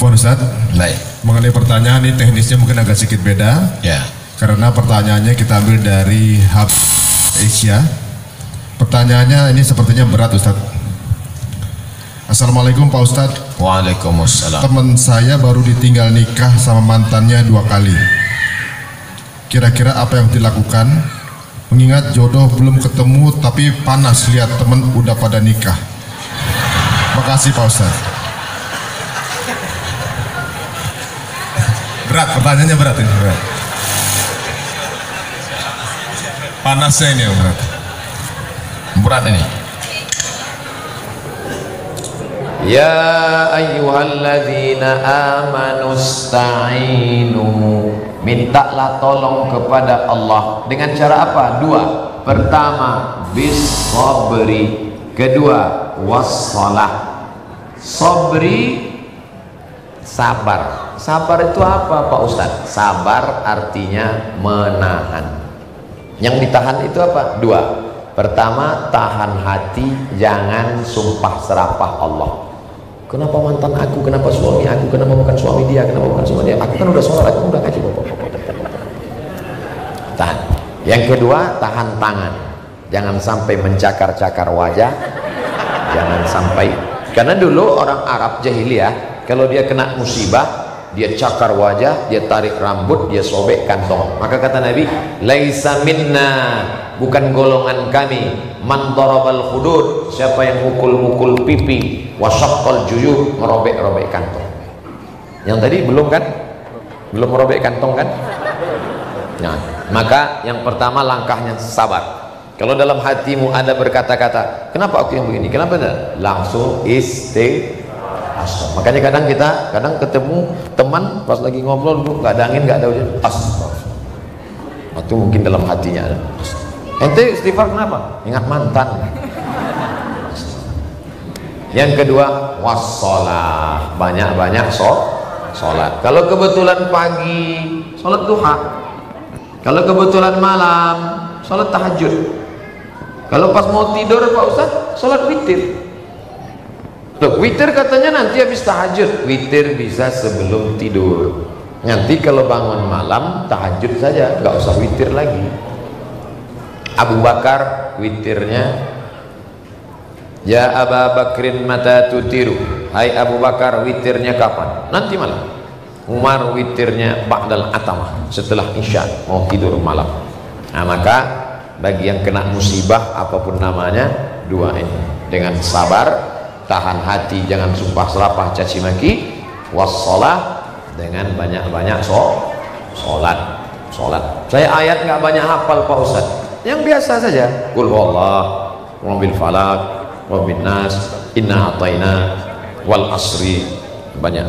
Afwan Ustaz. Baik. Mengenai pertanyaan ini teknisnya mungkin agak sedikit beda. Ya. Karena pertanyaannya kita ambil dari Hub Asia. Pertanyaannya ini sepertinya berat Ustaz. Assalamualaikum Pak Ustaz. Waalaikumsalam. Teman saya baru ditinggal nikah sama mantannya 2 kali. Kira-kira apa yang dilakukan? Mengingat jodoh belum ketemu tapi panas lihat teman udah pada nikah. Makasih Pak Ustaz. Berat, pertanyaannya berat ini. Berat. Panasnya ini yang berat. Berat ini. Ya ayyuhalladzina amanu sta'inu, mintalah tolong kepada Allah dengan cara apa? 2. Pertama, bis-sabri. Kedua, was-shalah. Sabri, sabar. Sabar itu apa Pak Ustadz? Sabar artinya menahan. Yang ditahan itu apa? 2. Pertama, tahan hati, jangan sumpah serapah Allah. Kenapa mantan aku, kenapa suami aku, kenapa bukan suami dia, kenapa bukan suami dia, aku kan udah sholat, aku udah ngaji. Tahan. Yang kedua, tahan tangan, jangan sampai mencakar-cakar wajah, jangan sampai, karena dulu orang Arab jahiliyah kalau dia kena musibah, dia cakar wajah, dia tarik rambut, dia sobek kantong. Maka kata Nabi, laisa minna, bukan golongan kami, man darabal khudud, siapa yang mukul-mukul pipi, wasyaqqal juyub, merobek-robek kantong. Yang tadi belum kan? Belum merobek kantong kan? Nah, maka yang pertama langkahnya sabar. Kalau dalam hatimu ada berkata-kata, kenapa aku yang begini? Kenapa enggak? Langsung makanya kadang ketemu teman pas lagi ngobrol nggak ada angin, nggak ada hujan, itu mungkin dalam hatinya ada. Ente istighfar kenapa? Ingat mantan. Yang kedua, wassalah, banyak-banyak sholat. Kalau kebetulan pagi, sholat duha. Kalau kebetulan malam, sholat tahajud. Kalau pas mau tidur Pak Ustaz, sholat witir. Loh, witir katanya nanti habis tahajud. Witir bisa sebelum tidur. Nanti kalau bangun malam, tahajud saja, nggak usah witir lagi. Abu Bakar witirnya, ya Abu Bakrin mata tutiru, hai Abu Bakar witirnya kapan? Nanti malam. Umar witirnya ba'dal atamah, setelah isya, mau tidur malam. Nah, maka bagi yang kena musibah apapun namanya, 2 ini, dengan sabar, tahan hati, jangan sumpah serapah caci maki, wassalah, dengan banyak-banyak sholat. Saya ayat nggak banyak hafal Pak Ustaz, yang biasa saja, qul huwallah, rabbil falaq, rabbin nas, inna ataina, wal asri, banyak.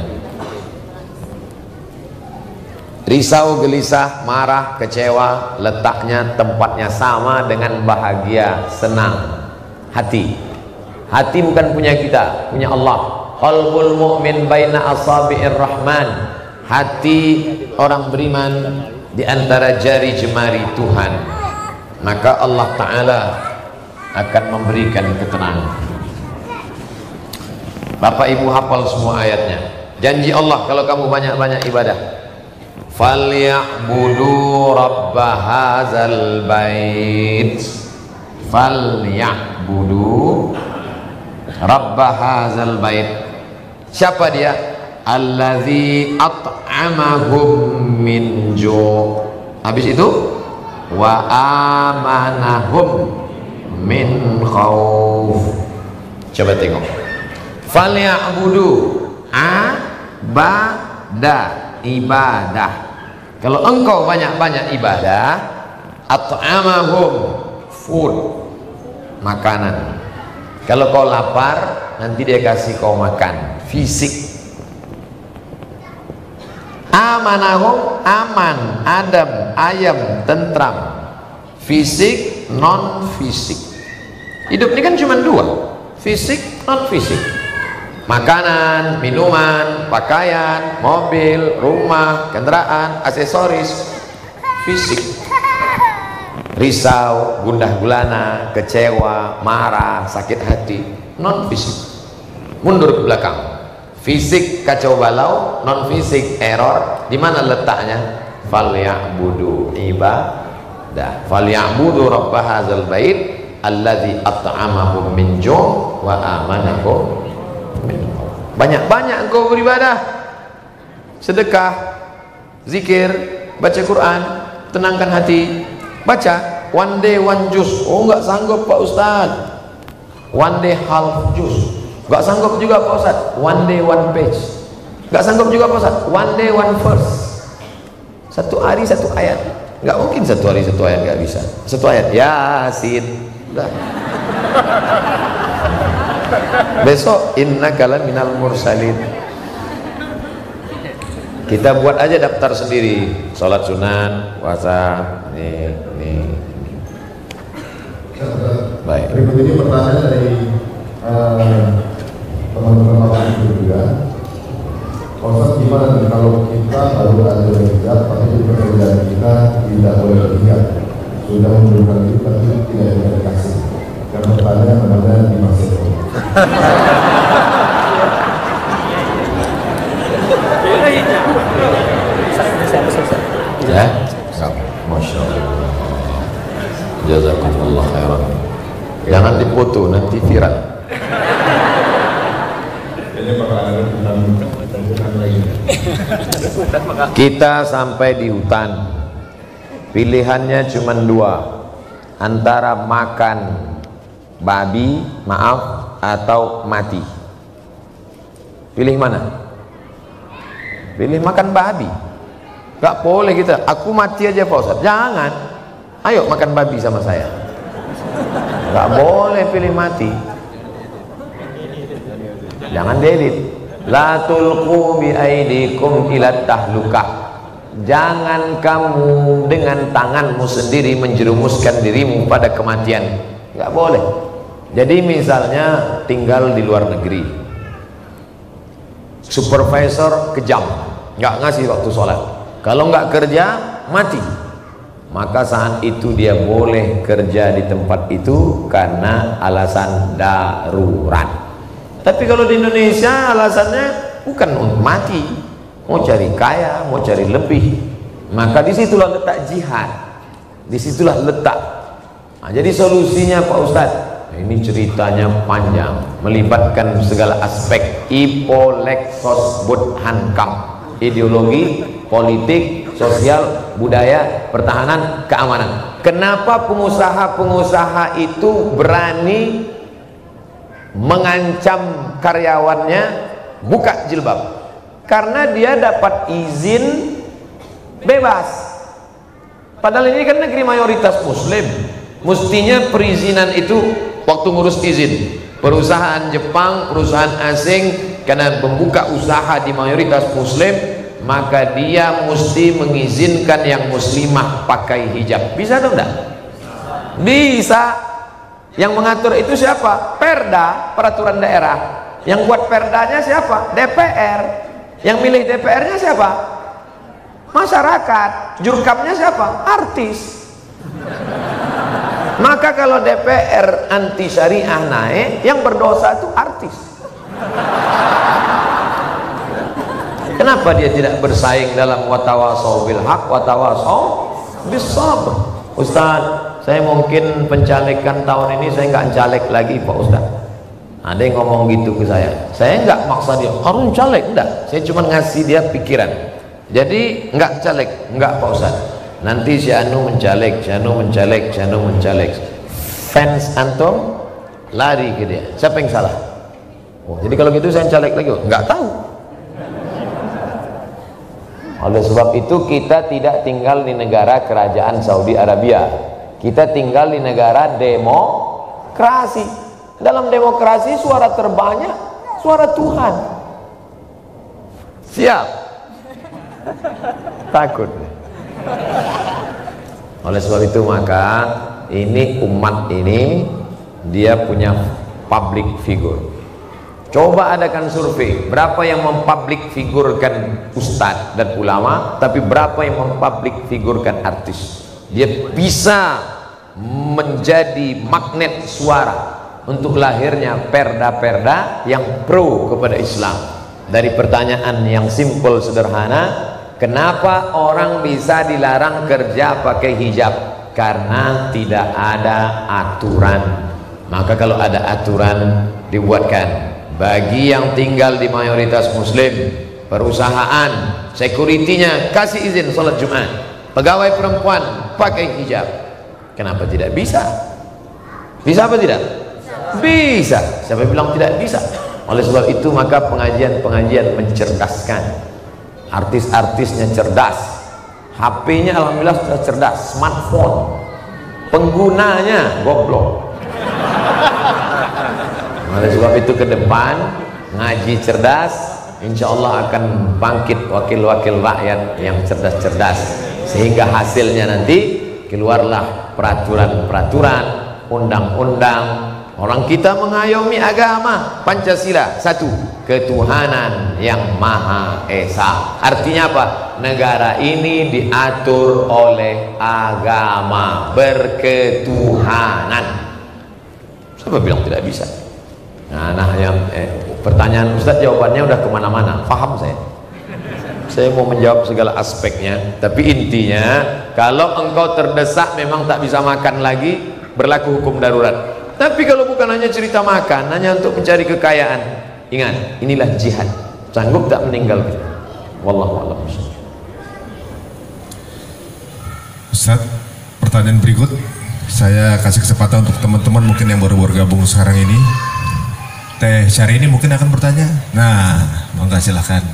Risau, gelisah, marah, kecewa, letaknya, tempatnya sama dengan bahagia, senang. Hati bukan punya kita, punya Allah. Qalbul mu'min baina asabi'ir rahman. Hati orang beriman di antara jari jemari Tuhan. Maka Allah Ta'ala akan memberikan ketenangan. Bapak Ibu hafal semua ayatnya. Janji Allah kalau kamu banyak-banyak ibadah, falya'budu rabba hadzal bait, falya'budu rabba hadzal bait. Siapa dia? Allazi at'amahum min ju'. Habis itu wa amanahum min khauf. Coba tengok, falya'budu, ibadah. Kalau engkau banyak-banyak ibadah, at'amahum, food, makanan. Kalau kau lapar, nanti dia kasih kau makan, fisik. Amanahum, aman, adem, ayam, tentram. Fisik, non fisik. Hidup ini kan cuma 2, fisik, non fisik. Makanan, minuman, pakaian, mobil, rumah, kendaraan, aksesoris, fisik. Risau, gundah gulana, kecewa, marah, sakit hati, non fisik. Mundur ke belakang, Fisik kacau balau, non fisik error. Di mana letaknya? Falyabudu ibadah. Falyabudu rabb hadzal bait alladzi at'amahum min ju' wa amanahum min khauf. Banyak-banyak engkau beribadah, sedekah, zikir, baca Quran, tenangkan hati, baca one day one juz. Oh, enggak sanggup Pak Ustaz. One day half juz. Enggak sanggup juga Pak Ustaz. One day one page. Enggak sanggup juga Pak Ustaz. One day one verse. Satu hari satu ayat. Enggak mungkin satu hari satu ayat, enggak bisa. Satu ayat Yasin. Udah. Besok innaka laminal mursalin. Kita buat aja daftar sendiri, sholat sunan, puasa, nih. Baik. Berikut ini pertanyaan dari teman-teman Bapak Ibu juga. Ustaz, gimana nih kalau kita baru ada berhijab tapi di pekerjaan kita tidak boleh berhijab, sudah memberikan itu tapi tidak dikasih? Dan pertanyaan namanya Dimas Eko. Ya, Masya Allah. Jazakumullah khairan. Jangan dipoto, nanti viral. Kita sampai di hutan, pilihannya cuma dua, antara makan babi, atau mati. Pilih mana? Pilih makan babi. Gak boleh kita, aku mati aja Pak Ustaz. Jangan, ayo makan babi sama saya. Gak boleh pilih mati. Jangan diedit. La tulqu bi aidikum ila tahlukah. Jangan kamu dengan tanganmu sendiri menjerumuskan dirimu pada kematian. Gak boleh. Jadi misalnya tinggal di luar negeri, supervisor kejam, gak ngasih waktu sholat. Kalau nggak kerja mati, maka saat itu dia boleh kerja di tempat itu karena alasan darurat. Tapi kalau di Indonesia alasannya bukan untuk mati, mau cari kaya, mau cari lebih, maka disitulah letak jihad, disitulah letak. Nah, jadi solusinya Pak Ustadz, ini ceritanya panjang, melibatkan segala aspek Ipolexos Budhankam, ideologi, politik, sosial, budaya, pertahanan, keamanan. Kenapa pengusaha-pengusaha itu berani mengancam karyawannya buka jilbab? Karena dia dapat izin bebas. Padahal ini kan negeri mayoritas muslim, mestinya perizinan itu waktu ngurus izin. Perusahaan Jepang, perusahaan asing, karena membuka usaha di mayoritas muslim, maka dia mesti mengizinkan yang muslimah pakai hijab. Bisa atau enggak? Bisa. Yang mengatur itu siapa? Perda, peraturan daerah. Yang buat perdanya siapa? DPR. Yang milih DPR-nya siapa? Masyarakat. Jurkamnya siapa? Artis. Maka kalau DPR anti syariah naik, yang berdosa itu artis. Kenapa dia tidak bersaing dalam watawasau bil haq, watawasau bis sabr? Ustaz, saya mungkin pencalekan tahun ini saya nggak caleg lagi Pak Ustaz. Ada yang ngomong gitu ke saya nggak maksa dia harus caleg, enggak. Saya cuma ngasih dia pikiran. Jadi nggak caleg, nggak Pak Ustaz. Nanti si Anu mencaleg, si Anu mencaleg, si Anu mencaleg. Fans antum lari ke dia. Siapa yang salah? Oh, jadi kalau gitu saya caleg lagi? Nggak tahu. Oleh sebab itu kita tidak tinggal di negara kerajaan Saudi Arabia. Kita tinggal di negara demokrasi. Dalam demokrasi suara terbanyak suara Tuhan. Siap? Takut. Oleh sebab itu maka ini umat ini dia punya public figure. Coba adakan survei, berapa yang mempublik figurkan ustadz dan ulama, tapi berapa yang mempublik figurkan artis. Dia bisa menjadi magnet suara untuk lahirnya perda-perda yang pro kepada Islam. dari pertanyaan yang simpel sederhana, kenapa orang bisa dilarang kerja pakai hijab? Karena tidak ada aturan. Maka kalau ada aturan dibuatkan. Bagi yang tinggal di mayoritas muslim, perusahaan, security-nya kasih izin sholat Jumat, pegawai perempuan pakai hijab. Kenapa tidak bisa? Bisa apa tidak? Bisa. Siapa bilang tidak bisa? Oleh sebab itu maka pengajian-pengajian mencerdaskan. Artis-artisnya cerdas, HP-nya alhamdulillah sudah cerdas, smartphone, penggunanya goblok. Oleh sebab itu ke depan ngaji cerdas, insya Allah akan bangkit wakil-wakil rakyat yang cerdas-cerdas, sehingga hasilnya nanti keluarlah peraturan-peraturan, undang-undang. Orang kita mengayomi agama Pancasila, satu, ketuhanan yang Maha Esa. Artinya apa? Negara ini diatur oleh agama, berketuhanan. Siapa bilang tidak bisa? Nah, yang pertanyaan Ustadz jawabannya udah kemana-mana, paham saya. Saya mau menjawab segala aspeknya, tapi intinya kalau engkau terdesak memang tak bisa makan lagi, berlaku hukum darurat. Tapi kalau bukan hanya cerita makan, hanya untuk mencari kekayaan, ingat, inilah jihad. Sanggup tak meninggal kita? Wallahu a'lam. Ustadz, pertanyaan berikut saya kasih kesempatan untuk teman-teman mungkin yang baru bergabung sekarang ini. Teh Syahrini mungkin akan bertanya. Nah, monggo silahkan.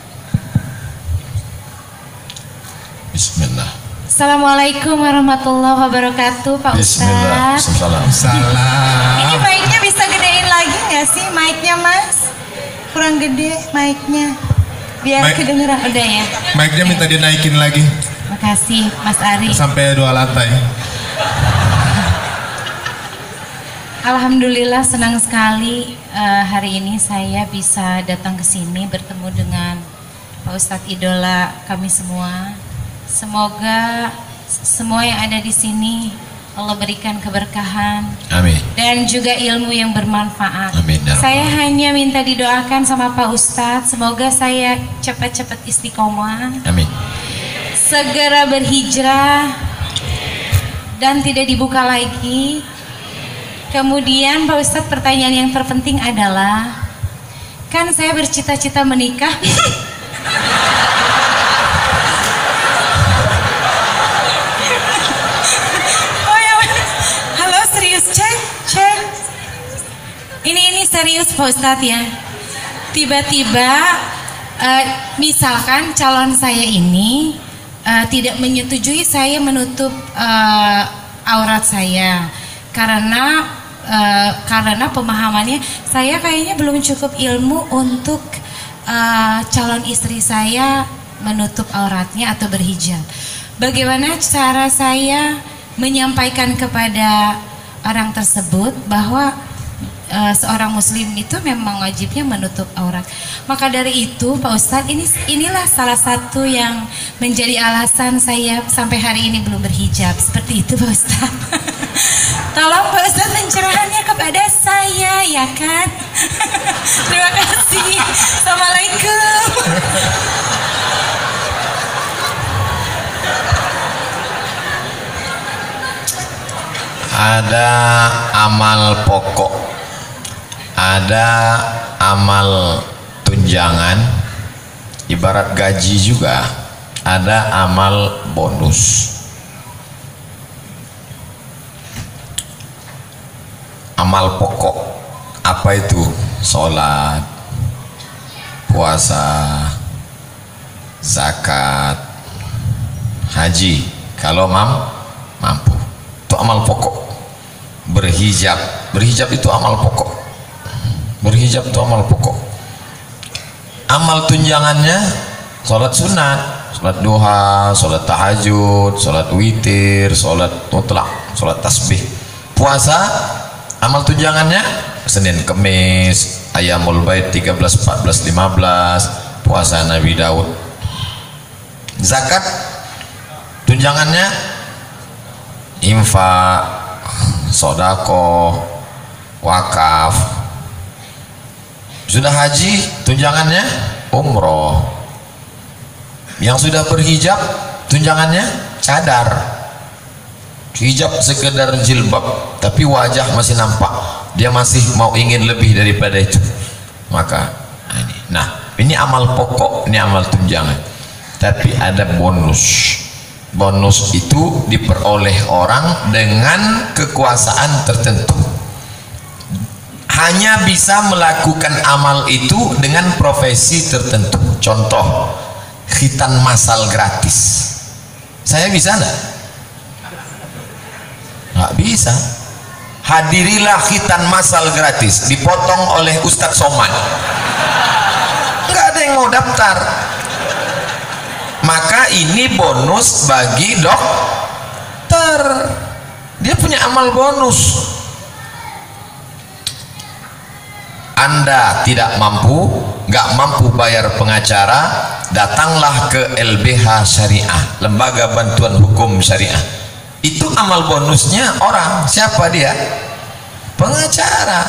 Bismillah. Assalamualaikum warahmatullahi wabarakatuh, Pak Bismillah. Ustadz. Salam. Ini mic-nya bisa gedein lagi nggak sih, mic-nya Mas? Kurang gede mic-nya, biar kedengeran. Udah ya. Mic-nya minta dinaikin lagi. Makasih Mas Ari. Sampai 2 lantai. Alhamdulillah senang sekali hari ini saya bisa datang ke sini bertemu dengan Pak Ustadz idola kami semua. Semoga semua yang ada di sini Allah berikan keberkahan. Amin. Dan juga ilmu yang bermanfaat. Amin. Saya hanya minta didoakan sama Pak Ustadz, semoga saya cepat-cepat istiqomah. Amin. Segera berhijrah dan tidak dibuka lagi. Kemudian Pak Ustadz, pertanyaan yang terpenting adalah, kan saya bercita-cita menikah. Oh ya, halo, serius, cek. Ini serius Pak Ustadz ya. Tiba-tiba, misalkan calon saya ini tidak menyetujui saya menutup aurat saya karena pemahamannya saya kayaknya belum cukup ilmu untuk calon istri saya menutup auratnya atau berhijab. Bagaimana cara saya menyampaikan kepada orang tersebut bahwa seorang muslim itu memang wajibnya menutup aurat. Maka dari itu Pak Ustadz, inilah salah satu yang menjadi alasan saya sampai hari ini belum berhijab. Seperti itu Pak Ustadz. Tolong Pak Ustadz pencerahannya kepada saya, ya kan? Terima kasih. Assalamualaikum. Ada amal pokok, ada amal tunjangan, ibarat gaji juga, ada amal bonus. Amal pokok apa itu? Sholat, puasa, zakat, haji kalau mampu, itu amal pokok. Berhijab itu amal pokok. Berhijab itu amal pokok. Amal tunjangannya sholat sunat, sholat duha, sholat tahajud, sholat witir, sholat mutlak, sholat tasbih. Puasa, amal tunjangannya Senin Kemis, Ayamul Bait 13, 14, 15, puasa Nabi Daud. Zakat tunjangannya infak, sodako, wakaf. Sudah haji, tunjangannya umroh. Yang sudah berhijab, tunjangannya cadar. Hijab sekedar jilbab, tapi wajah masih nampak. Dia masih mau ingin lebih daripada itu. Maka ini. Nah, ini amal pokok, ini amal tunjangan. Tapi ada bonus. Bonus itu diperoleh orang dengan kekuasaan tertentu. Hanya bisa melakukan amal itu dengan profesi tertentu. Contoh, khitan masal gratis. Saya bisa enggak? Nggak bisa. Hadirilah khitan masal gratis, dipotong oleh Ustadz Somad. Nggak ada yang mau daftar. Maka ini bonus bagi dokter. Dia punya amal bonus. Anda tidak mampu, nggak mampu bayar pengacara, datanglah ke LBH Syariah, Lembaga Bantuan Hukum Syariah. Itu amal bonusnya orang. Siapa dia? Pengacara.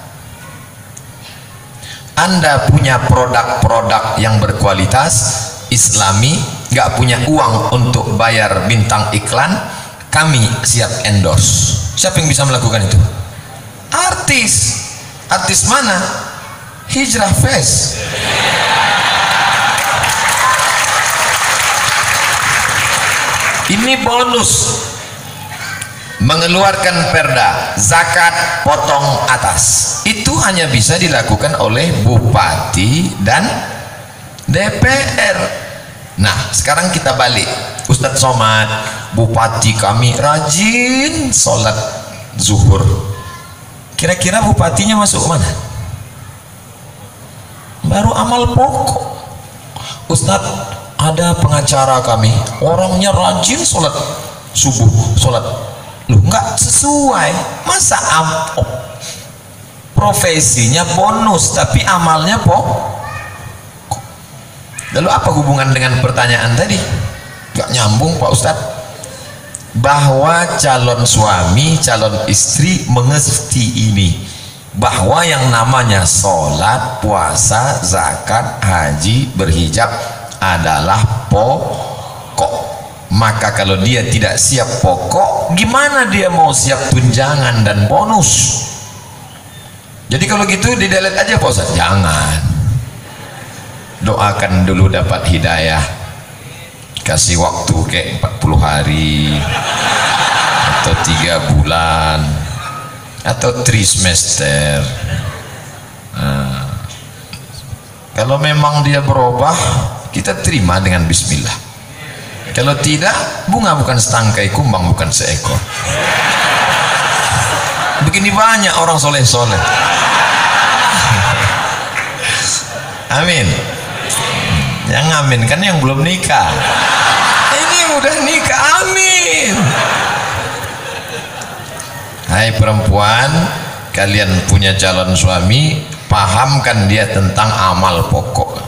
Anda punya produk-produk yang berkualitas Islami, nggak punya uang untuk bayar bintang iklan, kami siap endorse. Siapa yang bisa melakukan itu? Artis. Artis mana? Hijrah Fest. Ini bonus. Mengeluarkan perda zakat potong atas, itu hanya bisa dilakukan oleh bupati dan DPR. Nah, sekarang kita balik. Ustadz Somad, bupati kami rajin sholat zuhur. Kira-kira bupatinya masuk mana? Baru amal pokok. Ustadz, ada pengacara kami, orangnya rajin sholat subuh, sholat. Loh, nggak sesuai. Masa profesinya bonus tapi amalnya pokok? Lalu apa hubungan dengan pertanyaan tadi? Nggak nyambung Pak Ustadz. Bahwa calon suami, calon istri mengerti ini, bahwa yang namanya sholat, puasa, zakat, haji, berhijab adalah pokok. Maka kalau dia tidak siap pokok, gimana dia mau siap tunjangan dan bonus? Jadi kalau gitu didelete aja Pak Ustadz. Jangan. Doakan dulu dapat hidayah. Kasih waktu kayak 40 hari atau 3 bulan atau 3 semester. Nah, kalau memang dia berubah, kita terima dengan bismillah. Kalau tidak, bunga bukan setangkai, kumbang bukan seekor. Begini banyak orang soleh-soleh. Amin. Yang amin kan yang belum nikah. Ini udah nikah, amin. Hai perempuan, kalian punya calon suami, pahamkan dia tentang amal pokok.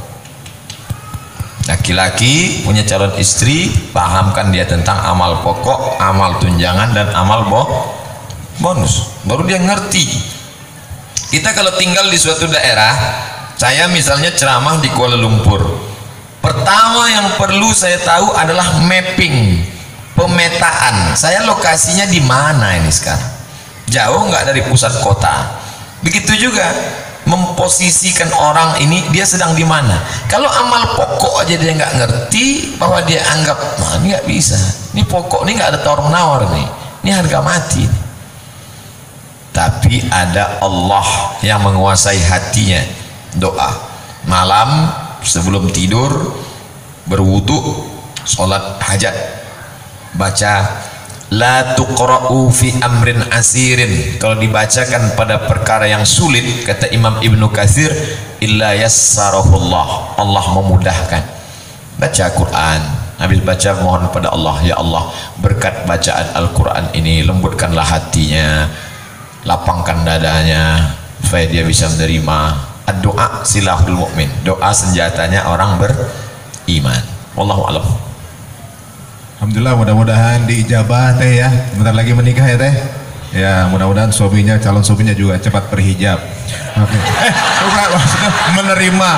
Laki-laki punya calon istri, pahamkan dia tentang amal pokok, amal tunjangan dan amal bonus. Baru dia ngerti. Kita kalau tinggal di suatu daerah, saya misalnya ceramah di Kuala Lumpur, pertama yang perlu saya tahu adalah mapping, pemetaan. Saya lokasinya di mana ini sekarang? Jauh nggak dari pusat kota? Begitu juga memposisikan orang ini, dia sedang di mana. Kalau amal pokok aja dia nggak ngerti, bahwa dia anggap, nah ini nggak bisa, ini pokok, ini nggak ada tawar menawar nih, ini harga mati nih. Tapi ada Allah yang menguasai hatinya. Doa malam sebelum tidur, berwudu, sholat hajat, baca la tuqra'u fi amrin asirin. Kalau dibacakan pada perkara yang sulit, kata Imam Ibnu Katsir, illa yassarahullah, Allah memudahkan. Baca Quran, habis baca mohon pada Allah, ya Allah, berkat bacaan Al-Quran ini lembutkanlah hatinya, lapangkan dadanya supaya dia bisa menerima. Doa silahul mukmin, doa senjatanya orang beriman. Wallahu a'lam. Alhamdulillah, mudah-mudahan diijabah teh ya. Bentar lagi menikah ya teh. Ya, mudah-mudahan calon suaminya juga cepat berhijab. Oke. Bukan, maksudnya menerima.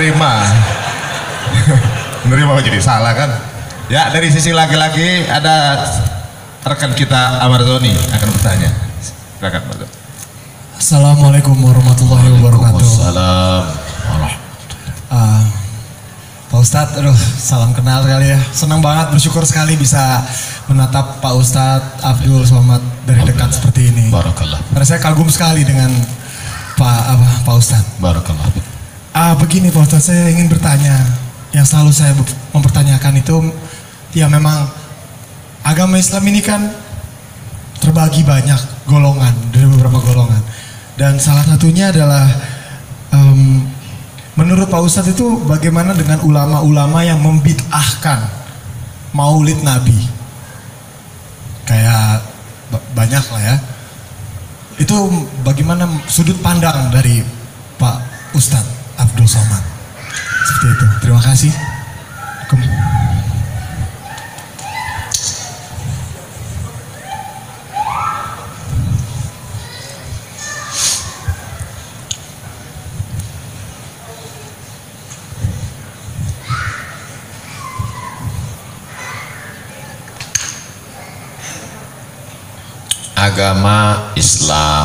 Menerima jadi salah kan? Ya, dari sisi laki-laki ada rekan kita Amardoni akan bertanya. Silakan, Mas. Assalamualaikum warahmatullahi wabarakatuh. Waalaikumsalam. Pak Ustadz, aduh salam kenal kali ya. Senang banget, bersyukur sekali bisa menatap Pak Ustadz Abdul Somad dari dekat seperti ini. Barakallah. Karena saya kagum sekali dengan Pak Ustadz. Barakallah. Begini Pak Ustadz, saya ingin bertanya. Yang selalu saya mempertanyakan itu, ya memang agama Islam ini kan terbagi banyak golongan, dari beberapa golongan. Dan salah satunya adalah menurut Pak Ustadz itu bagaimana dengan ulama-ulama yang membid'ahkan maulid Nabi? Kayak banyak lah ya. Itu bagaimana sudut pandang dari Pak Ustadz Abdul Somad? Seperti itu. Terima kasih. Agama Islam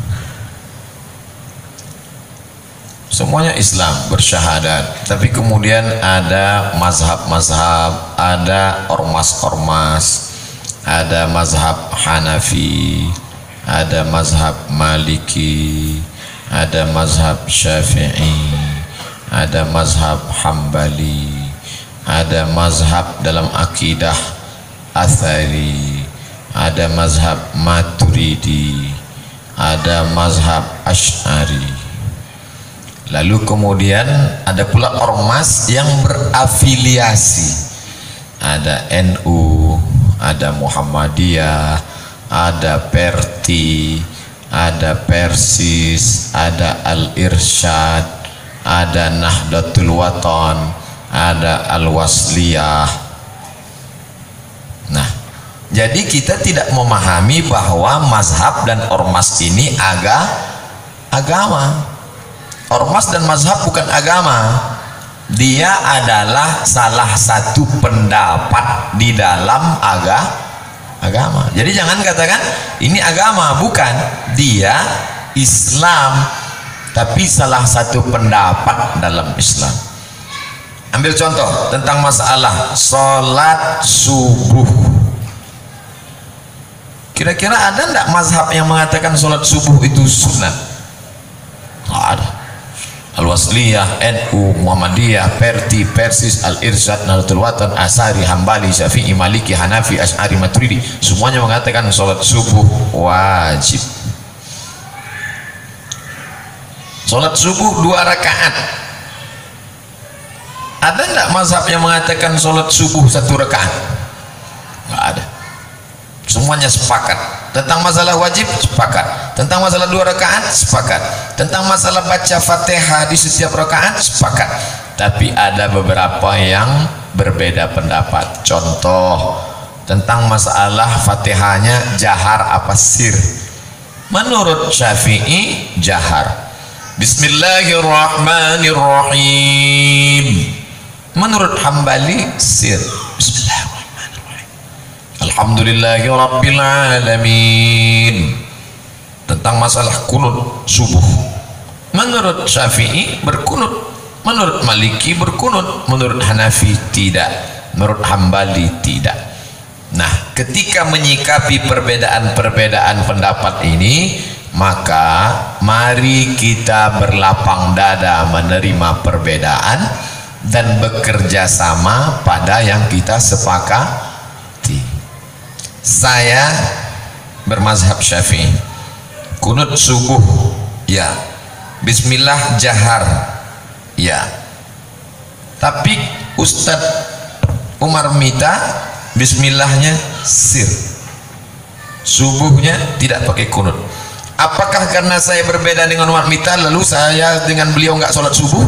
semuanya Islam, bersyahadat, tapi kemudian ada mazhab-mazhab, ada ormas-ormas, ada mazhab Hanafi, ada mazhab Maliki, ada mazhab Syafi'i, ada mazhab Hambali, ada mazhab dalam akidah Athari, ada mazhab Maturidi, ada mazhab Asy'ari. Lalu kemudian ada pula ormas yang berafiliasi, ada NU, ada Muhammadiyah, ada Perti, ada Persis, ada Al-Irsyad, ada Nahdlatul Watan, ada Al-Wasliyah. Nah, jadi kita tidak memahami bahwa mazhab dan ormas ini agama. Ormas dan mazhab bukan agama. Dia adalah salah satu pendapat di dalam agama. Jadi jangan katakan ini agama, bukan. Dia Islam, tapi salah satu pendapat dalam Islam. Ambil contoh tentang masalah sholat subuh. Kira-kira ada enggak mazhab yang mengatakan sholat subuh itu sunat? Nggak ada. Al-Wasliyah, NU, Muhammadiyah, Perti, Persis, Al-Irsyad, Nahdlatul Watan, Asari, Hambali, Syafi'i, Maliki, Hanafi, Asy'ari, Maturidi, semuanya mengatakan sholat subuh wajib. Sholat subuh 2 rakaat. Ada enggak mazhab yang mengatakan sholat subuh 1 rakaat? Nggak ada. Semuanya sepakat. Tentang masalah wajib sepakat, tentang masalah 2 rakaat sepakat, tentang masalah baca Fatihah di setiap rakaat sepakat. Tapi ada beberapa yang berbeda pendapat. Contoh tentang masalah Fatihahnya jahar apa sir. Menurut Syafi'i jahar. Bismillahirrahmanirrahim. Menurut Hambali sir. Bismillahirrahmanirrahim. Alhamdulillahi Rabbil Alamin. Tentang masalah kunut subuh, menurut Syafi'i berkunut, menurut Maliki berkunut, menurut Hanafi tidak, menurut Hambali tidak. Nah, ketika menyikapi perbedaan-perbedaan pendapat ini, maka mari kita berlapang dada menerima perbedaan dan bekerja sama pada yang kita sepakati. Saya bermazhab Syafi'i. Kunut subuh ya, bismillah jahar ya. Tapi Ustadz Umar Mita bismillahnya sir, subuhnya tidak pakai kunut. Apakah karena saya berbeda dengan Umar Mita lalu saya dengan beliau nggak sholat subuh?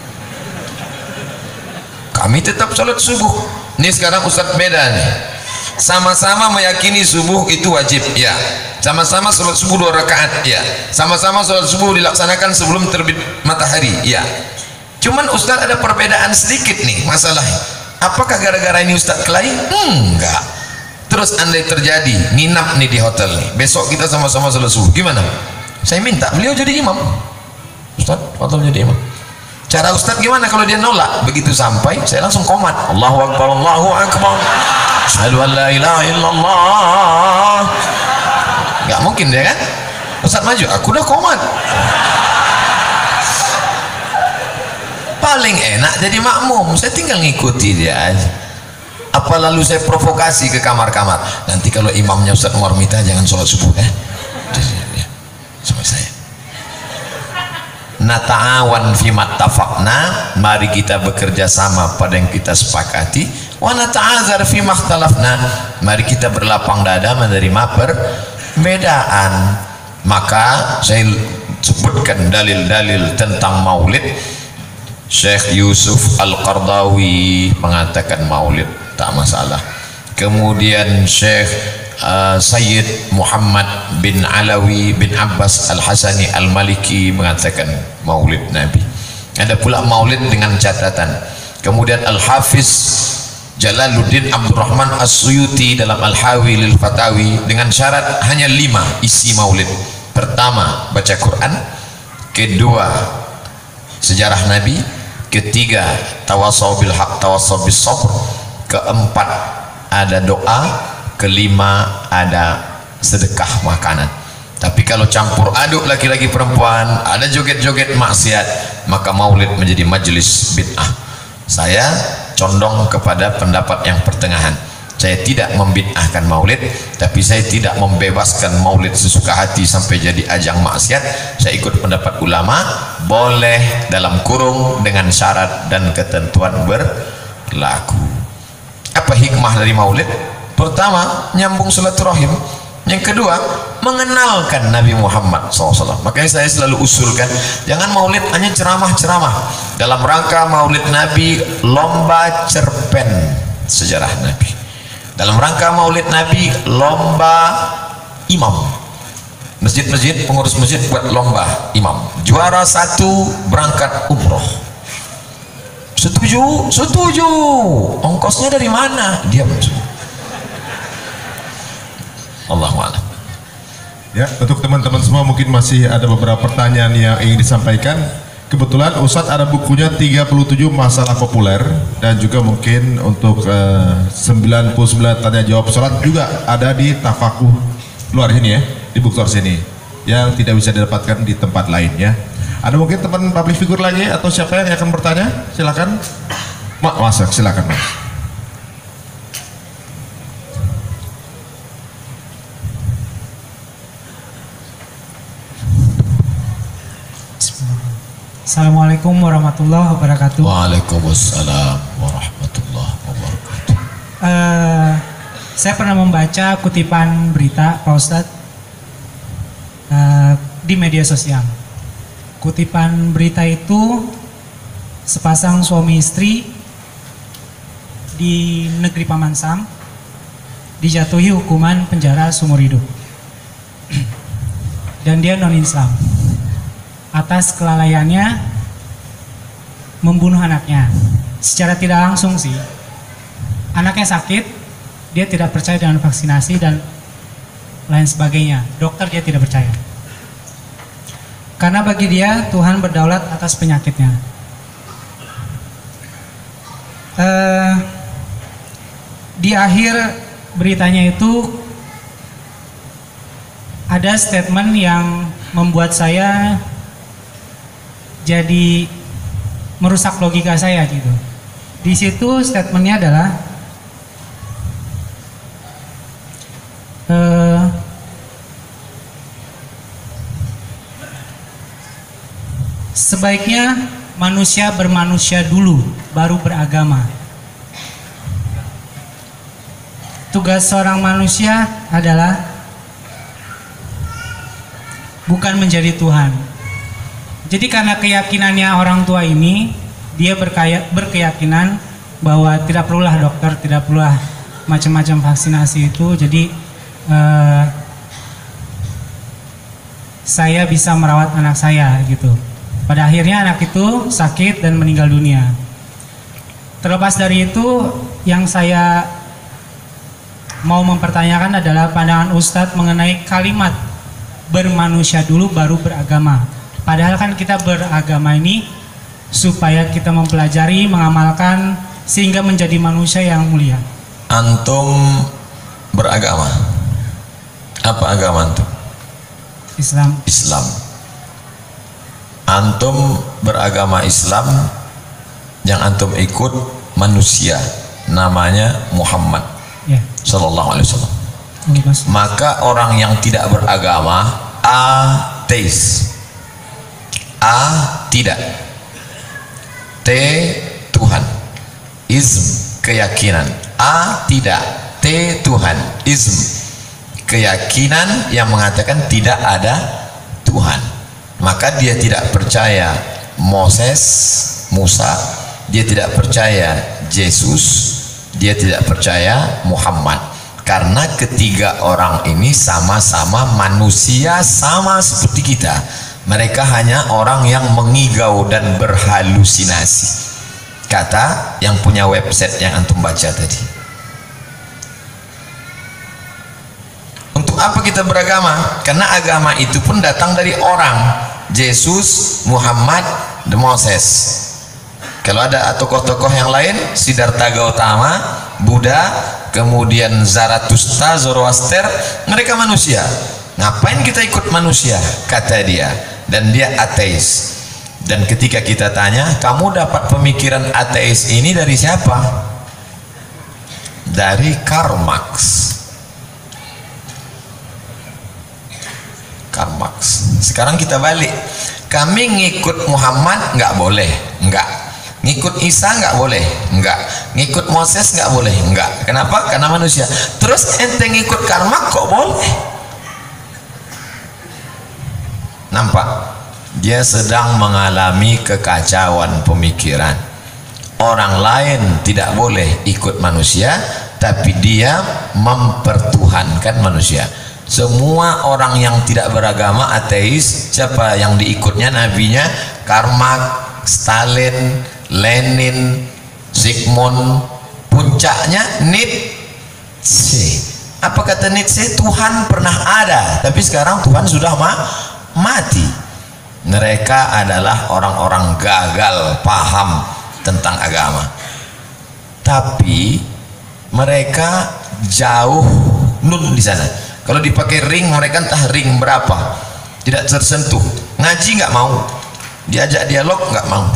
Kami tetap sholat subuh. Ini sekarang Ustadz beda nih. Sama-sama meyakini subuh itu wajib, ya. Sama-sama sholat subuh 2 rakaat, ya. Sama-sama sholat subuh dilaksanakan sebelum terbit matahari, ya. Cuman Ustaz ada perbedaan sedikit nih masalahnya. Apakah gara-gara ini Ustaz kelahi? Enggak. Terus andai terjadi nginap nih di hotel nih, besok kita sama-sama sholat subuh, gimana? Saya minta beliau jadi imam. Ustaz, hotel jadi imam. Cara Ustaz gimana kalau dia nolak? Begitu sampai saya langsung komat, Allahu Akbar, Allahu Akbar, asyhadu an la ilaha illallah. Gak mungkin dia kan? Ustaz maju, aku udah komat. Paling enak jadi makmum, saya tinggal ngikuti dia aja. Apa lalu saya provokasi ke kamar-kamar, nanti kalau imamnya Ustaz Umar Mita jangan sholat subuh ya. Sama saya. Nata'awan fimat tafakna, mari kita bekerja sama pada yang kita sepakati. Wa nata'azar fimah talafna, mari kita berlapang dada menerima perbedaan. Maka saya sebutkan dalil-dalil tentang maulid. Syekh Yusuf Al-Qardawi mengatakan maulid tak masalah. Kemudian Syekh Sayyid Muhammad bin Alawi bin Abbas Al-Hasani Al-Maliki mengatakan maulid Nabi. Ada pula maulid dengan catatan. Kemudian Al-Hafiz Jalaluddin Abdurrahman As-Suyuti dalam Al-Hawi lil Fatawi dengan syarat hanya 5 isi maulid. Pertama, baca Quran. Kedua, sejarah Nabi. Ketiga, tawasaw bil haq tawasaw bis sabr. Keempat, ada doa. Kelima, ada sedekah makanan. Tapi kalau campur aduk laki-laki perempuan, ada joget-joget maksiat, maka maulid menjadi majelis bid'ah. Saya condong kepada pendapat yang pertengahan. Saya tidak membid'ahkan maulid, tapi saya tidak membebaskan maulid sesuka hati sampai jadi ajang maksiat. Saya ikut pendapat ulama, boleh dalam kurung dengan syarat dan ketentuan berlaku. Apa hikmah dari maulid? Pertama, nyambung silaturahim. Yang kedua, mengenalkan Nabi Muhammad SAW. Makanya saya selalu usulkan, jangan maulid hanya ceramah-ceramah. Dalam rangka maulid Nabi, lomba cerpen sejarah Nabi. Dalam rangka maulid Nabi, lomba imam. Masjid-masjid, pengurus masjid buat lomba imam. Juara 1 berangkat umroh. Setuju? Setuju. Ongkosnya dari mana? Diam. Allahu'alam. Ya, untuk teman-teman semua mungkin masih ada beberapa pertanyaan yang ingin disampaikan. Kebetulan Ustadz ada bukunya 37 masalah populer, dan juga mungkin untuk 99 tanya jawab sholat juga ada di Tafakuh luar sini ya, di bookstore sini, yang tidak bisa didapatkan di tempat lain ya. Ada mungkin teman public figure lagi atau siapa yang akan bertanya? Silakan. Mas, silakan Mas. Assalamualaikum warahmatullahi wabarakatuh. Waalaikumsalam warahmatullahi wabarakatuh. Saya pernah membaca kutipan berita Pak Ustadz di media sosial. Kutipan berita itu sepasang suami istri di negeri Paman Sam dijatuhi hukuman penjara seumur hidup, dan dia non-Islam atas kelalaiannya membunuh anaknya. Secara tidak langsung sih, anaknya sakit, dia tidak percaya dengan vaksinasi dan lain sebagainya. Dokter dia tidak percaya, karena bagi dia Tuhan berdaulat atas penyakitnya. Di akhir beritanya itu ada statement yang membuat saya jadi merusak logika saya gitu. Di situ statementnya adalah sebaiknya manusia bermanusia dulu, baru beragama. Tugas seorang manusia adalah bukan menjadi Tuhan. Jadi karena keyakinannya orang tua ini, dia berkeyakinan bahwa tidak perlulah dokter, tidak perlulah macam-macam vaksinasi itu, jadi saya bisa merawat anak saya gitu. Pada akhirnya anak itu sakit dan meninggal dunia. Terlepas dari itu, yang saya mau mempertanyakan adalah pandangan Ustadz mengenai kalimat bermanusia dulu baru beragama. Padahal kan kita beragama ini supaya kita mempelajari, mengamalkan sehingga menjadi manusia yang mulia. Antum beragama. Apa agama antum? Islam. Islam. Antum beragama Islam, yang antum ikut manusia, namanya Muhammad Sallallahu Alaihi Wasallam. Maka orang yang tidak beragama ateis. A tidak. T Tuhan. Ism keyakinan. A tidak. T Tuhan. Ism keyakinan yang mengatakan tidak ada Tuhan. Maka dia tidak percaya Moses, Musa, dia tidak percaya Yesus, dia tidak percaya Muhammad. Karena ketiga orang ini sama-sama manusia, sama seperti kita. Mereka hanya orang yang mengigau dan berhalusinasi, kata yang punya website yang antum baca tadi. Untuk apa kita beragama? Karena agama itu pun datang dari orang. Yesus, Muhammad, dan Moses. Kalau ada tokoh-tokoh yang lain, Siddhartha Gautama, Buddha, kemudian Zarathustra, Zoroaster, mereka manusia. Ngapain kita ikut manusia? Kata dia. Dan dia ateis. Dan ketika kita tanya, kamu dapat pemikiran ateis ini dari siapa? Dari Karl Marx. Karl Marx. Sekarang kita balik, kami ngikut Muhammad nggak boleh, nggak. Ngikut Isa nggak boleh, nggak. Ngikut Moses nggak boleh, nggak. Kenapa? Karena manusia. Terus ente ngikut Karl Marx kok boleh? Nampak? Dia sedang mengalami kekacauan pemikiran. Orang lain tidak boleh ikut manusia, tapi dia mempertuhankan manusia. Semua orang yang tidak beragama ateis, siapa yang diikutnya? Nabinya Karl Marx, Stalin, Lenin, Sigmund, puncaknya Nietzsche. Apa kata Nietzsche? Tuhan pernah ada, tapi sekarang Tuhan sudah mati. Mereka adalah orang-orang gagal paham tentang agama, tapi mereka jauh nun di sana. Kalau dipakai ring, mereka entah ring berapa, tidak tersentuh. Ngaji nggak mau, diajak dialog nggak mau.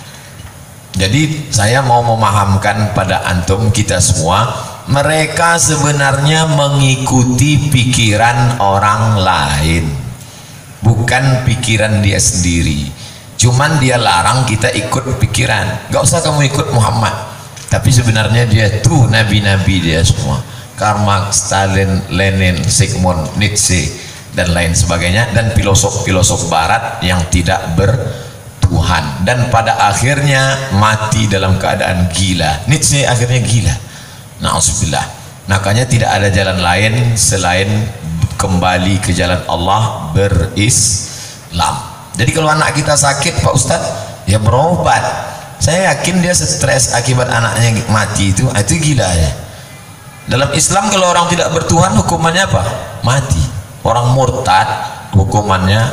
Jadi saya mau memahamkan pada antum kita semua, mereka sebenarnya mengikuti pikiran orang lain, bukan pikiran dia sendiri. Cuman dia larang kita ikut pikiran. Nggak usah kamu ikut Muhammad, tapi sebenarnya dia tuh nabi-nabi dia semua. Karl Marx, Stalin, Lenin, Sigmund, Nietzsche, dan lain sebagainya, dan filosof-filosof barat yang tidak bertuhan, dan pada akhirnya mati dalam keadaan gila. Nietzsche akhirnya gila, na'udzubillah. Makanya tidak ada jalan lain selain kembali ke jalan Allah, berislam. Jadi kalau anak kita sakit, Pak Ustadz, ya berobat. Saya yakin dia stres akibat anaknya mati, itu gila ya. Dalam Islam kalau orang tidak bertuhan hukumannya apa? Mati. Orang murtad hukumannya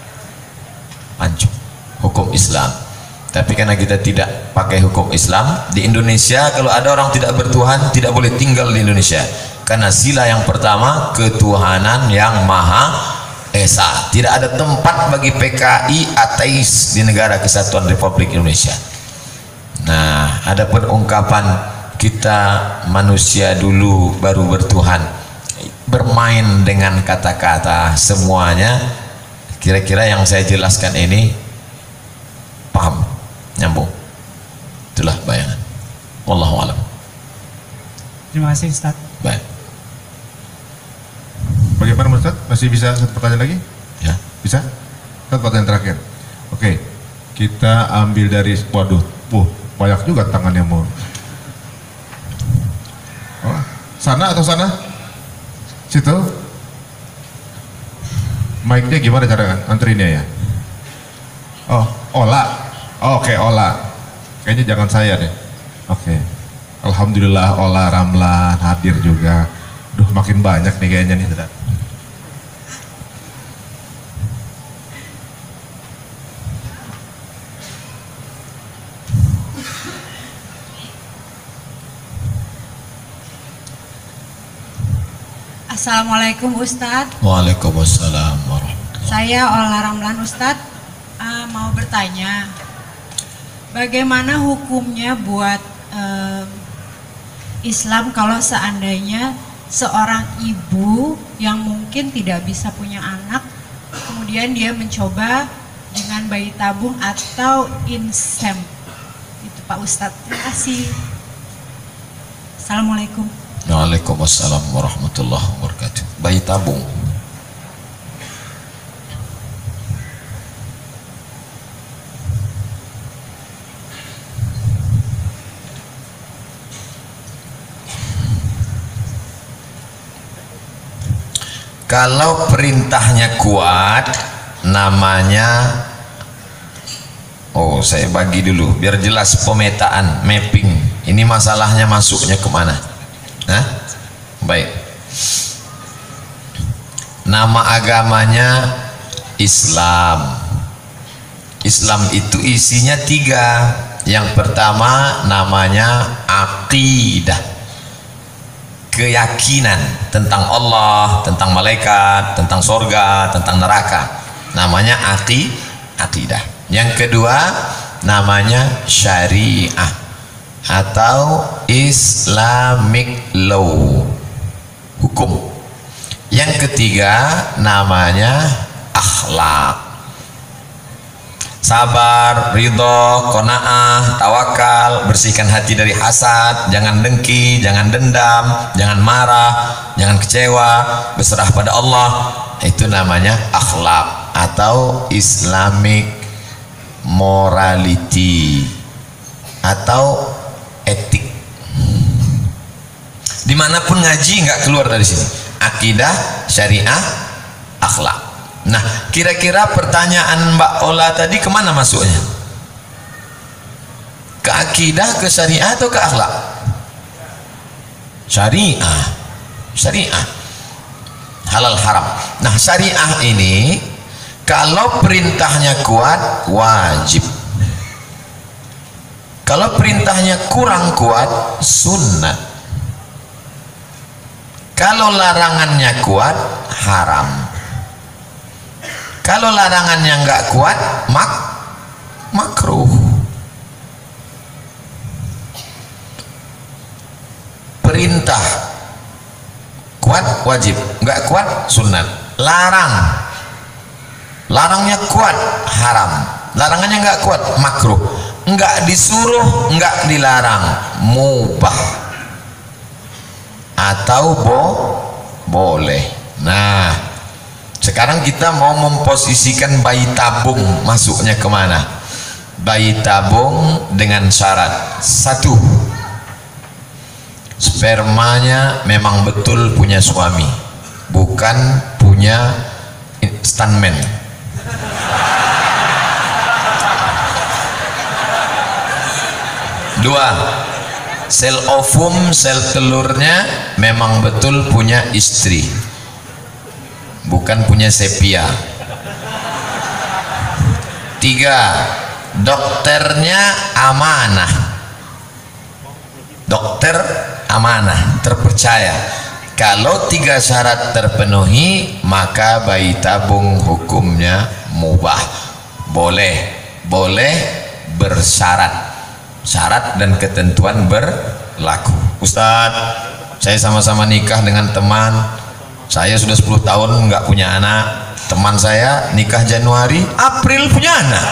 hancur, hukum Islam. Tapi karena kita tidak pakai hukum Islam, di Indonesia kalau ada orang tidak bertuhan tidak boleh tinggal di Indonesia, karena sila yang pertama ketuhanan yang Maha Esa. Tidak ada tempat bagi PKI ateis di negara Kesatuan Republik Indonesia. Nah, ada pun ungkapan kita manusia dulu baru bertuhan, bermain dengan kata-kata semuanya. Kira-kira yang saya jelaskan ini paham, nyambung? Itulah bayangan. Wallahu a'lam. Terima kasih Ustaz. Baik. Bagaimana Ustaz? Masih bisa satu pertanyaan lagi? Ya. Bisa? Satu pertanyaan terakhir. Oke, kita ambil dari, waduh, banyak juga tangannya mau. Sana atau sana? Situ? Mic-nya gimana cara antrinnya ya? Oh, Ola. Oh, oke, Ola. Kayaknya jangan saya deh. Oke. Alhamdulillah Ola Ramlan hadir juga. Duh, makin banyak nih kayaknya nih. Assalamualaikum Ustadz. Waalaikumsalam warahmatullahi. Saya Ola Ramlan Ustadz. Mau bertanya, bagaimana hukumnya buat Islam kalau seandainya seorang ibu yang mungkin tidak bisa punya anak, kemudian dia mencoba dengan bayi tabung atau insem? Itu Pak Ustadz. Terima kasih. Assalamualaikum. Waalaikumsalam warahmatullahi wabarakatuh. Bayi tabung. Kalau perintahnya kuat, namanya, oh saya bagi dulu biar jelas pemetaan, mapping. Ini masalahnya masuknya kemana? Hah? Baik. Nama agamanya Islam. Islam itu isinya 3. Yang pertama namanya akidah, keyakinan tentang Allah, tentang malaikat, tentang sorga, tentang neraka. Namanya akidah. Yang kedua namanya syariah atau Islamic law, hukum. Yang ketiga namanya akhlak, sabar, ridho, qanaah, tawakal, bersihkan hati dari hasad, jangan dengki, jangan dendam, jangan marah, jangan kecewa, berserah pada Allah. Itu namanya akhlak atau Islamic morality atau etik. Dimanapun ngaji nggak keluar dari sini. Akidah, syariah, akhlak. Nah, kira-kira pertanyaan Mbak Ola tadi kemana masuknya? Ke akidah, ke syariah atau ke akhlak? Syariah. Syariah. Halal haram. Nah, syariah ini kalau perintahnya kuat, wajib. Kalau perintahnya kurang kuat, sunnat. Kalau larangannya kuat, haram. Kalau larangannya nggak kuat, makruh. Perintah kuat wajib, nggak kuat sunat. Larangnya kuat haram, larangannya nggak kuat makruh. Nggak disuruh, nggak dilarang, mubah atau boleh. Nah, sekarang kita mau memposisikan bayi tabung masuknya kemana? Bayi tabung dengan syarat 1, spermanya memang betul punya suami, bukan punya stuntman. 2, sel ovum, sel telurnya memang betul punya istri, bukan punya sepia. 3, dokternya amanah. Dokter amanah, terpercaya. Kalau 3 syarat terpenuhi, maka bayi tabung hukumnya mubah. Boleh bersyarat. Syarat dan ketentuan berlaku. Ustadz, saya sama-sama nikah dengan teman. Saya sudah 10 tahun nggak punya anak. Teman saya nikah Januari, April punya anak.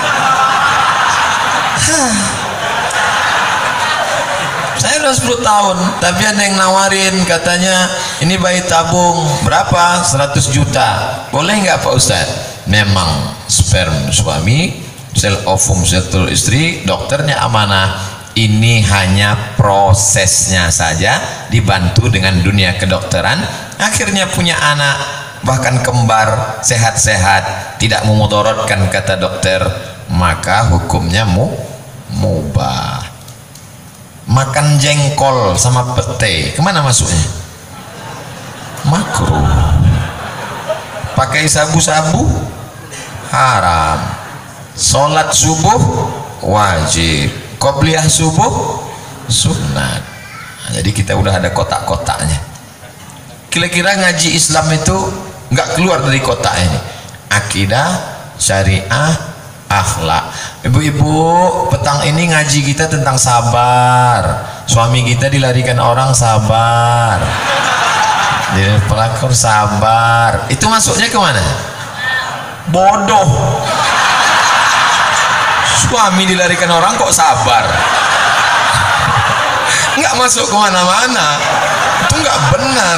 Saya udah 10 tahun, tapi ada yang nawarin, katanya ini bayi tabung berapa? 100 juta. Boleh nggak Pak Ustadz? Memang sperm suami, sel ovum, sel telur istri, dokternya amanah. Ini hanya prosesnya saja, dibantu dengan dunia kedokteran, akhirnya punya anak, bahkan kembar, sehat-sehat, tidak memudaratkan kata dokter, maka hukumnya mubah. Makan jengkol sama pete, kemana masuknya? Makruh. Pakai sabu-sabu haram. Sholat subuh wajib, qobliyah subuh sunat. Nah, jadi kita udah ada kotak-kotaknya. Kira-kira ngaji Islam itu nggak keluar dari kotak ini. Akidah, syariah, akhlak. Ibu-ibu, petang ini ngaji kita tentang sabar. Suami kita dilarikan orang, sabar. Jadi pelakor, sabar. Itu masuknya kemana? Bodoh. Suami dilarikan orang kok sabar? Nggak masuk kemana-mana. Itu nggak benar.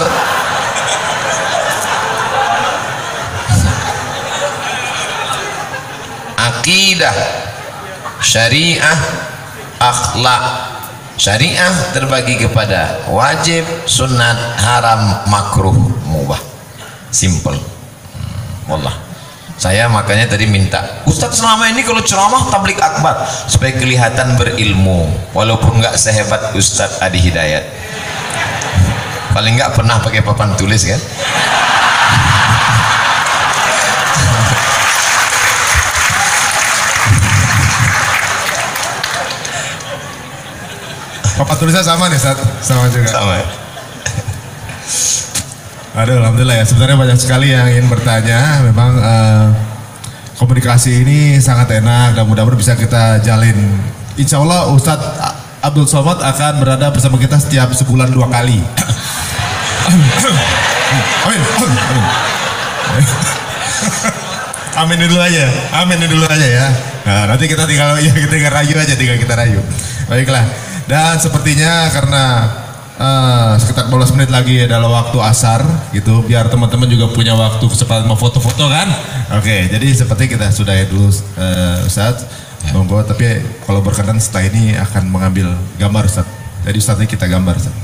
Akidah, syariah, akhlak. Syariah terbagi kepada wajib, sunat, haram, makruh, mubah. Simple. Wallah. Saya makanya tadi minta, Ustadz selama ini kalau ceramah tablik akbar supaya kelihatan berilmu, walaupun nggak sehebat Ustadz Adi Hidayat. Paling nggak pernah pakai papan tulis kan? Papan tulisnya sama nih, Ustadz? Sama juga? Sama. Aduh, alhamdulillah ya. Sebenarnya banyak sekali yang ingin bertanya. Memang komunikasi ini sangat enak dan mudah-mudahan bisa kita jalin. Insya Allah Ustadz Abdul Somad akan berada bersama kita setiap sebulan 2 kali. Amin. Amin dulu aja. Amin dulu aja ya. Nah, nanti kita tinggal rayu aja, tinggal kita rayu. Baiklah. Dan sepertinya karena sekitar 15 menit lagi adalah waktu asar gitu, biar teman-teman juga punya waktu kesempatan mau foto-foto kan. Oke, jadi seperti kita sudah dulu Ustadz monggo, tapi kalau berkenan setelah ini akan mengambil gambar Ustadz. Jadi Ustadz ini kita gambar Ustadz.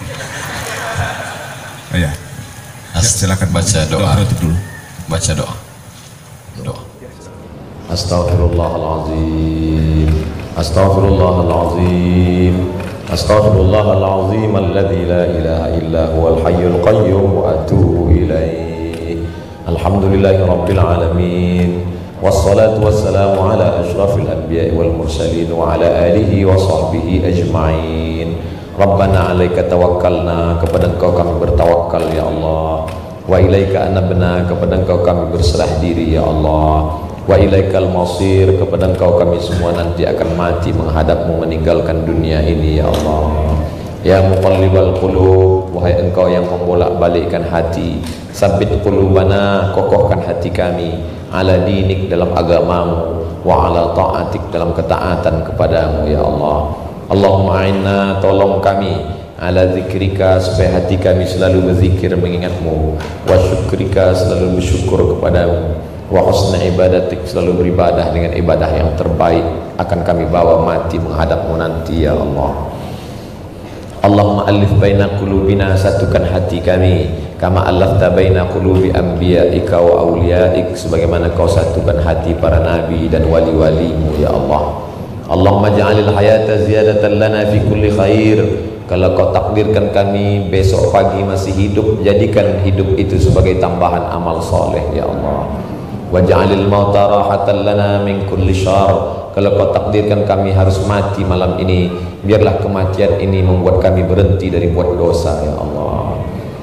Ya, silakan baca doa dulu. Baca doa. Astaghfirullahalazim. Astaghfirullahalazim. Astaghfirullahalazim alladzi la ilaha illa huwal hayyul qayyum wa atubu ilaih. Alhamdulillahi rabbil alamin. Wassalatu wassalamu ala asyrafil anbiya'i wal mursalin wa ala alihi wa sahbihi ajma'in. Rabbana 'alaika tawakkalna, kepada Engkau kami bertawakal ya Allah. Wa ilaika anabna, kepada Engkau kami berserah diri ya Allah. Wa ilaikal masir, kepada Engkau kami semua nanti akan mati menghadapmu, meninggalkan dunia ini ya Allah. Ya muqallibal qulub, wahai Engkau yang membolak-balikkan hati, sabbit qulubana, kokohkan hati kami, ala dinik, dalam agamamu, wa ala ta'atik, dalam ketaatan kepadamu ya Allah. Allahumma a'inna, tolong kami, ala zikrika, supaya hati kami selalu berzikir mengingatmu, wa syukrika, selalu bersyukur kepadamu, wa husna ibadatik, selalu beribadah dengan ibadah yang terbaik, akan kami bawa mati menghadapmu nanti ya Allah. Allahumma alif baina qulubina, satukan hati kami, kama alafta baina qulubi anbiya'ika wa awliya'ik, sebagaimana kau satukan hati para nabi dan wali-walimu ya Allah. Allahumma ja'alil hayata ziyadatan lana fi kulli khair, kalau kau takdirkan kami besok pagi masih hidup, jadikan hidup itu sebagai tambahan amal soleh ya Allah. Waj'alil mauta rahatan lana min kulli syarr, kalau kau takdirkan kami harus mati malam ini, biarlah kematian ini membuat kami berhenti dari buat dosa ya Allah.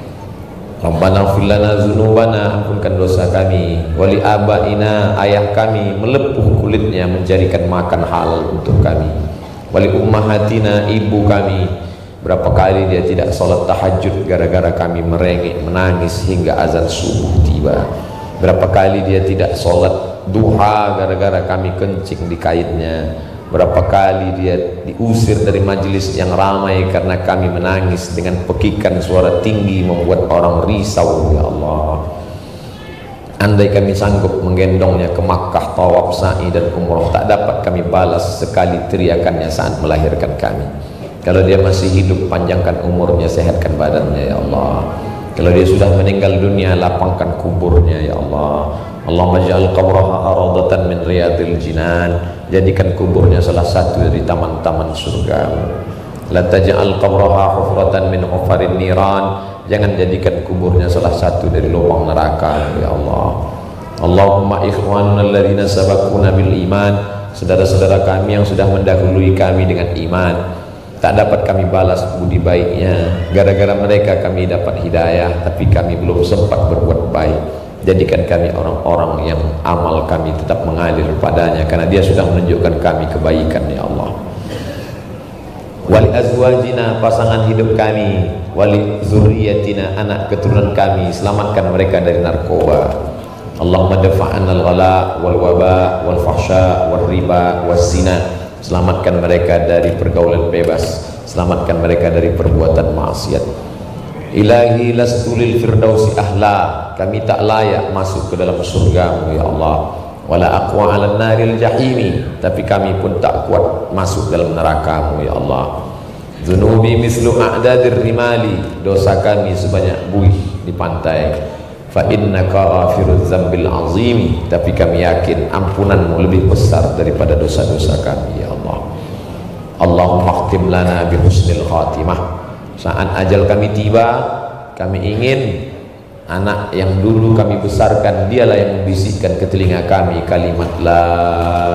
Rabbana ighfir lana dzunubana, ampunkan dosa kami, wali abaina, ayah kami melepuh kulitnya menjadikan makan halal untuk kami, wali ummahatina, ibu kami, berapa kali dia tidak sholat tahajud gara-gara kami merengek menangis hingga azan subuh tiba. Berapa kali dia tidak sholat duha gara-gara kami kencing di kainnya. Berapa kali dia diusir dari majelis yang ramai karena kami menangis dengan pekikan suara tinggi membuat orang risau ya Allah. Andai kami sanggup menggendongnya ke Makkah, tawaf, sa'i dan umrah, tak dapat kami balas sekali teriakannya saat melahirkan kami. Kalau dia masih hidup, panjangkan umurnya, sehatkan badannya ya Allah. Kalau dia sudah meninggal dunia, lapangkan kuburnya ya Allah. Allahumma ja'al qabraha aradatan min riyadil jinan, jadikan kuburnya salah satu dari taman-taman surga. La taj'al qabraha hufratan min hufarin niran, jangan jadikan kuburnya salah satu dari lubang neraka ya Allah. Allahumma ikhwanuna alladhina sabaquna bil iman, saudara-saudara kami yang sudah mendahului kami dengan iman, tak dapat kami balas budi baiknya, gara-gara mereka kami dapat hidayah tapi kami belum sempat berbuat baik. Jadikan kami orang-orang yang amal kami tetap mengalir padanya, karena dia sudah menunjukkan kami kebaikan ya Allah. Wali azwajina, pasangan hidup kami, wali zurriyatina, anak keturunan kami, selamatkan mereka dari narkoba. Allahumma dafa'an al-ghala wal waba wal fahsya wal riba wal zina, selamatkan mereka dari pergaulan bebas, selamatkan mereka dari perbuatan maksiat. Ilahi lastu lil firdausi ahla, kami tak layak masuk ke dalam surga-Mu ya Allah. Wala aqwa 'alan naril jahimi, tapi kami pun tak kuat masuk dalam neraka-Mu ya Allah. Dzunubi mislu a'dadir rimali, dosa kami sebanyak buih di pantai. Fa innaka ghafirudz dzambil azimi, tapi kami yakin ampunan-Mu lebih besar daripada dosa-dosa kami ya Allah. Allahumma khtim lana bi husnil khatimah. Saat ajal kami tiba, kami ingin anak yang dulu kami besarkan, dialah yang membisikkan ke telinga kami kalimat la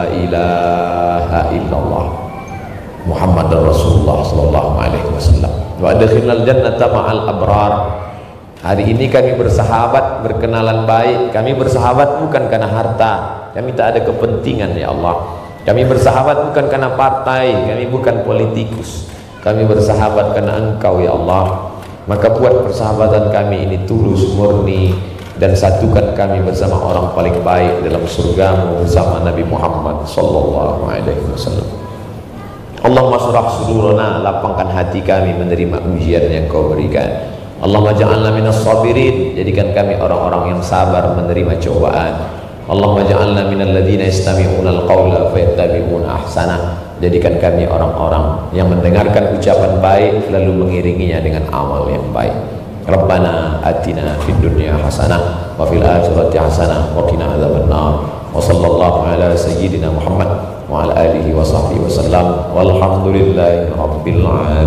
ilaha illallah Muhammadar Rasulullah sallallahu alaihi wasallam. Wa adkhilnal jannata ma'al abrar. Hari ini kami bersahabat, berkenalan baik. Kami bersahabat bukan karena harta, kami tak ada kepentingan ya Allah. Kami bersahabat bukan karena partai, kami bukan politikus. Kami bersahabat karena Engkau ya Allah. Maka buat persahabatan kami ini tulus, murni, dan satukan kami bersama orang paling baik dalam surga-Mu bersama Nabi Muhammad sallallahu alaihi wasallam. Allahumma surah sudurana, lapangkan hati kami menerima ujian yang Kau berikan. Allahumma ja'alna minas sabirin, jadikan kami orang-orang yang sabar menerima cobaan. Allahumma ja'alna minal ladzina yastami'una al-qawla fayattabi'una ahsanah, jadikan kami orang-orang yang mendengarkan ucapan baik lalu mengiringinya dengan amal yang baik. Rabbana atina fid dunya hasanah wa fil akhirati hasanah wa qina adzabannar. Wa sallallahu ala sayyidina Muhammad wa ala alihi wa sahbihi wasallam. Walhamdulillahi rabbil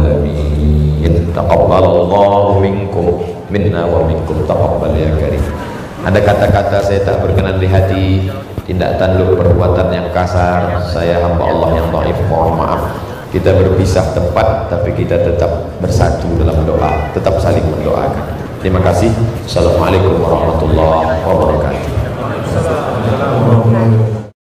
alamin. Taqabbalallahu minkum minna wa minkum taqabbal ya karim. Ada kata-kata saya tak berkenan di hati, tindak tanduk perbuatan yang kasar, saya hamba Allah yang dhaif, mohon maaf. Kita berpisah tempat tapi kita tetap bersatu dalam doa, tetap saling mendoakan. Terima kasih. Assalamualaikum warahmatullahi